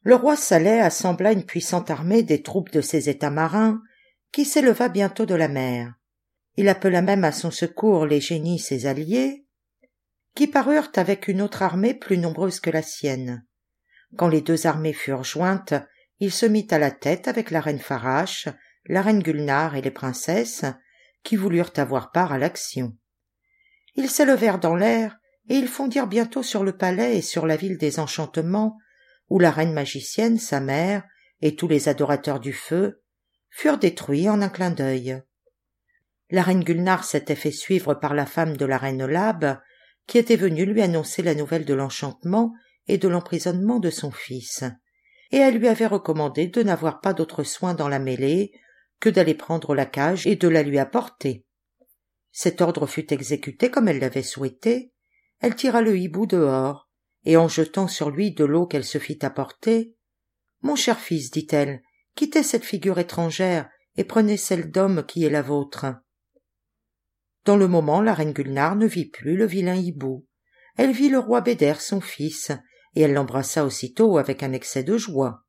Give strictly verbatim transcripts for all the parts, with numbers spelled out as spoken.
Le roi Saleh assembla une puissante armée des troupes de ses États marins, qui s'éleva bientôt de la mer. Il appela même à son secours les génies ses alliés, qui parurent avec une autre armée plus nombreuse que la sienne. Quand les deux armées furent jointes, il se mit à la tête avec la reine Farach, la reine Gulnare et les princesses, qui voulurent avoir part à l'action. Ils s'élevèrent dans l'air, et ils fondirent bientôt sur le palais et sur la ville des enchantements, où la reine magicienne, sa mère, et tous les adorateurs du feu, furent détruits en un clin d'œil. La reine Gulnare s'était fait suivre par la femme de la reine Lab, qui était venue lui annoncer la nouvelle de l'enchantement et de l'emprisonnement de son fils, et elle lui avait recommandé de n'avoir pas d'autre soin dans la mêlée que d'aller prendre la cage et de la lui apporter. Cet ordre fut exécuté comme elle l'avait souhaité. Elle tira le hibou dehors, et en jetant sur lui de l'eau qu'elle se fit apporter, « Mon cher fils, dit-elle, quittez cette figure étrangère et prenez celle d'homme qui est la vôtre. » Dans le moment, la reine Gulnare ne vit plus le vilain hibou. Elle vit le roi Béder, son fils, et elle l'embrassa aussitôt avec un excès de joie.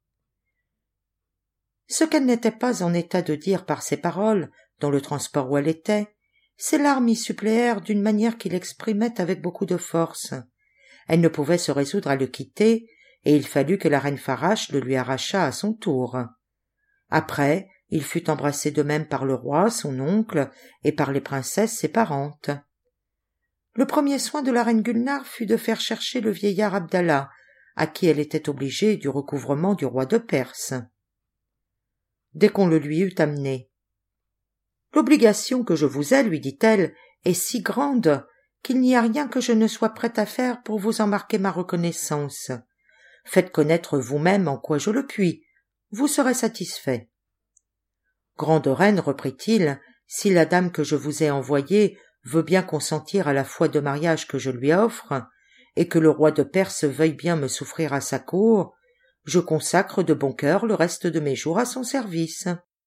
Ce qu'elle n'était pas en état de dire par ses paroles, dans le transport où elle était, ses larmes y suppléèrent d'une manière qui l'exprimait avec beaucoup de force. Elle ne pouvait se résoudre à le quitter, et il fallut que la reine Farach le lui arrachât à son tour. Après, il fut embrassé de même par le roi, son oncle, et par les princesses ses parentes. Le premier soin de la reine Gulnare fut de faire chercher le vieillard Abdallah, à qui elle était obligée du recouvrement du roi de Perse. Dès qu'on le lui eut amené, « L'obligation que je vous ai, lui dit-elle, est si grande qu'il n'y a rien que je ne sois prête à faire pour vous en marquer ma reconnaissance. Faites connaître vous-même en quoi je le puis, vous serez satisfait. » « Grande reine, reprit-il, si la dame que je vous ai envoyée veut bien consentir à la foi de mariage que je lui offre, et que le roi de Perse veuille bien me souffrir à sa cour, je consacre de bon cœur le reste de mes jours à son service. »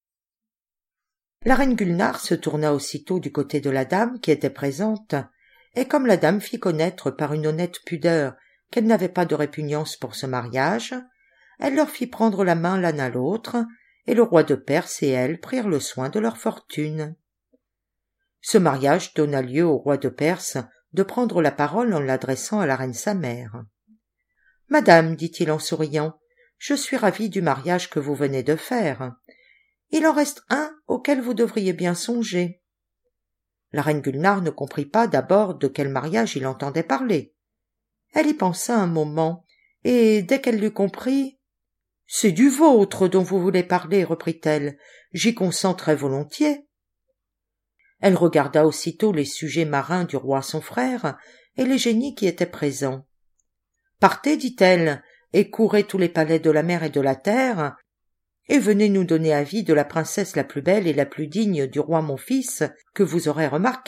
La reine Gulnare se tourna aussitôt du côté de la dame qui était présente, et comme la dame fit connaître par une honnête pudeur qu'elle n'avait pas de répugnance pour ce mariage, elle leur fit prendre la main l'un à l'autre, et le roi de Perse et elle prirent le soin de leur fortune. Ce mariage donna lieu au roi de Perse de prendre la parole en l'adressant à la reine sa mère. « Madame, dit-il en souriant, je suis ravi du mariage que vous venez de faire. Il en reste un auquel vous devriez bien songer. » La reine Gulnare ne comprit pas d'abord de quel mariage il entendait parler. Elle y pensa un moment, et dès qu'elle l'eut compris, « C'est du vôtre dont vous voulez parler, reprit-elle, j'y consens très volontiers. » Elle regarda aussitôt les sujets marins du roi son frère et les génies qui étaient présents. « Partez, dit-elle, et courez tous les palais de la mer et de la terre, et venez nous donner avis de la princesse la plus belle et la plus digne du roi mon fils que vous aurez remarquée. »«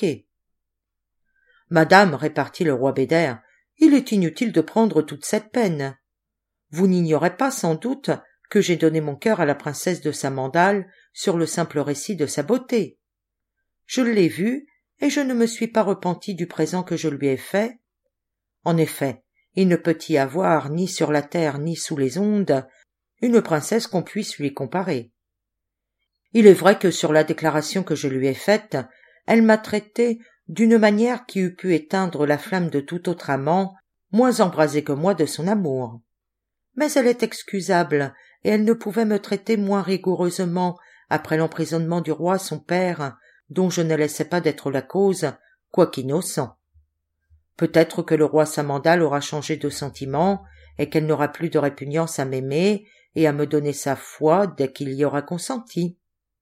Madame, répartit le roi Béder, il est inutile de prendre toute cette peine. Vous n'ignorez pas sans doute que j'ai donné mon cœur à la princesse de Samandal sur le simple récit de sa beauté. Je l'ai vue, et je ne me suis pas repenti du présent que je lui ai fait. En effet, il ne peut y avoir, ni sur la terre ni sous les ondes, une princesse qu'on puisse lui comparer. Il est vrai que sur la déclaration que je lui ai faite, elle m'a traité d'une manière qui eût pu éteindre la flamme de tout autre amant, moins embrasé que moi de son amour. Mais elle est excusable, et elle ne pouvait me traiter moins rigoureusement après l'emprisonnement du roi son père, dont je ne laissais pas d'être la cause, quoiqu'innocent. Peut-être que le roi Samandal aura changé de sentiment, et qu'elle n'aura plus de répugnance à m'aimer et à me donner sa foi dès qu'il y aura consenti.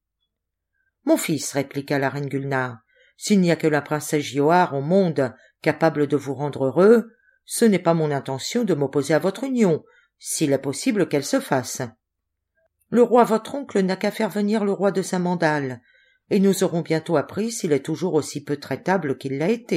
« Mon fils, répliqua la reine Gulnare, s'il n'y a que la princesse Giauhare au monde capable de vous rendre heureux, ce n'est pas mon intention de m'opposer à votre union, s'il est possible qu'elle se fasse. Le roi votre oncle n'a qu'à faire venir le roi de Samandal, et nous aurons bientôt appris s'il est toujours aussi peu traitable qu'il l'a été. »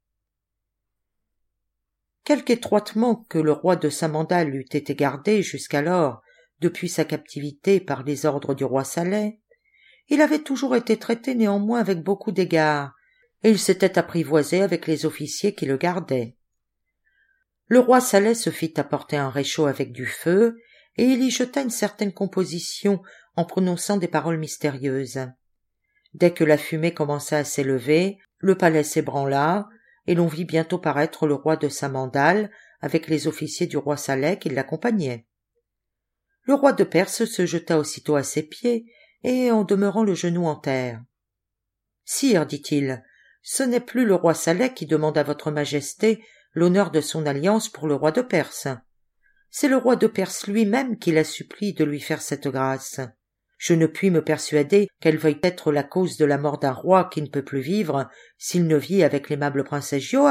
Quelque étroitement que le roi de Samandal eût été gardé jusqu'alors depuis sa captivité par les ordres du roi Saleh, il avait toujours été traité néanmoins avec beaucoup d'égards, et il s'était apprivoisé avec les officiers qui le gardaient. Le roi Saleh se fit apporter un réchaud avec du feu, et il y jeta une certaine composition en prononçant des paroles mystérieuses. Dès que la fumée commença à s'élever, le palais s'ébranla, et l'on vit bientôt paraître le roi de Samandal avec les officiers du roi Saleh qui l'accompagnaient. Le roi de Perse se jeta aussitôt à ses pieds, et en demeurant le genou en terre. « Sire, dit-il, ce n'est plus le roi Saleh qui demande à votre majesté l'honneur de son alliance pour le roi de Perse. C'est le roi de Perse lui-même qui la supplie de lui faire cette grâce. Je ne puis me persuader qu'elle veuille être la cause de la mort d'un roi qui ne peut plus vivre s'il ne vit avec l'aimable princesse Giauhare. »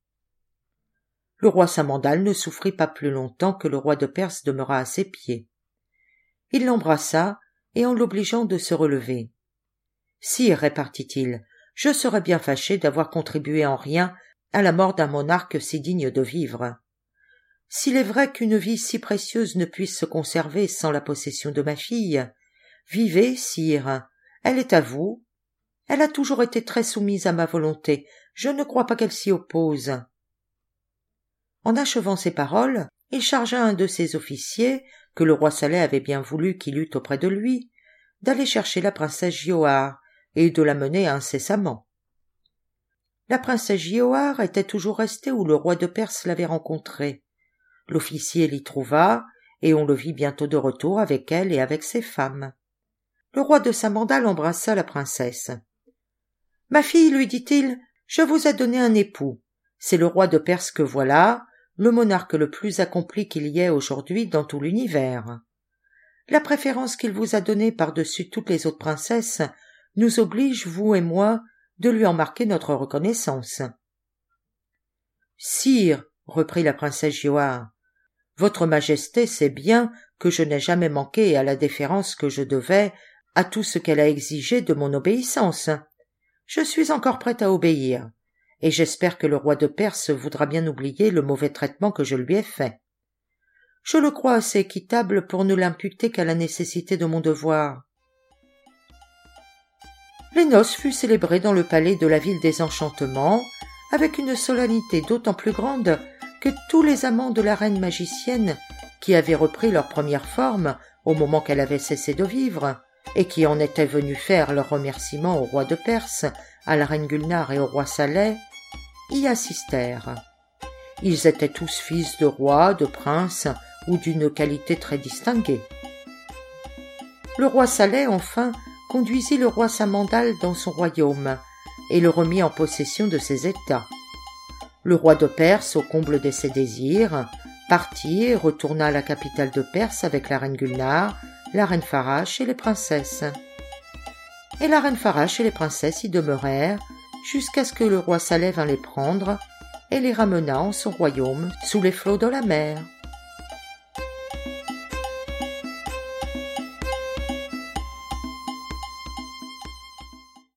Le roi Samandal ne souffrit pas plus longtemps que le roi de Perse demeura à ses pieds. Il l'embrassa, et en l'obligeant de se relever. « Sire, répartit-il, je serais bien fâché d'avoir contribué en rien à la mort d'un monarque si digne de vivre. S'il est vrai qu'une vie si précieuse ne puisse se conserver sans la possession de ma fille, vivez, sire, elle est à vous. Elle a toujours été très soumise à ma volonté, je ne crois pas qu'elle s'y oppose. » En achevant ces paroles, il chargea un de ses officiers, que le roi Saleh avait bien voulu qu'il eût auprès de lui, d'aller chercher la princesse Giauhare et de la mener incessamment. La princesse Giauhare était toujours restée où le roi de Perse l'avait rencontrée. L'officier l'y trouva, et on le vit bientôt de retour avec elle et avec ses femmes. Le roi de Samandal embrassa la princesse. « Ma fille, lui dit-il, je vous ai donné un époux. C'est le roi de Perse que voilà, le monarque le plus accompli qu'il y ait aujourd'hui dans tout l'univers. La préférence qu'il vous a donnée par-dessus toutes les autres princesses nous oblige, vous et moi, de lui en marquer notre reconnaissance. »« Sire, reprit la princesse Giauhare, votre majesté sait bien que je n'ai jamais manqué à la déférence que je devais à tout ce qu'elle a exigé de mon obéissance. Je suis encore prête à obéir, et j'espère que le roi de Perse voudra bien oublier le mauvais traitement que je lui ai fait. Je le crois assez équitable pour ne l'imputer qu'à la nécessité de mon devoir. » Les noces furent célébrées dans le palais de la ville des Enchantements, avec une solennité d'autant plus grande que tous les amants de la reine magicienne, qui avaient repris leur première forme au moment qu'elle avait cessé de vivre, et qui en étaient venus faire leurs remerciements au roi de Perse, à la reine Gulnare et au roi Saleh, y assistèrent. Ils étaient tous fils de rois, de princes ou d'une qualité très distinguée. Le roi Saleh, enfin, conduisit le roi Samandal dans son royaume et le remit en possession de ses états. Le roi de Perse, au comble de ses désirs, partit et retourna à la capitale de Perse avec la reine Gulnare, la reine Farach et les princesses. Et la reine Farach et les princesses y demeurèrent jusqu'à ce que le roi Saleh vint les prendre et les ramena en son royaume sous les flots de la mer.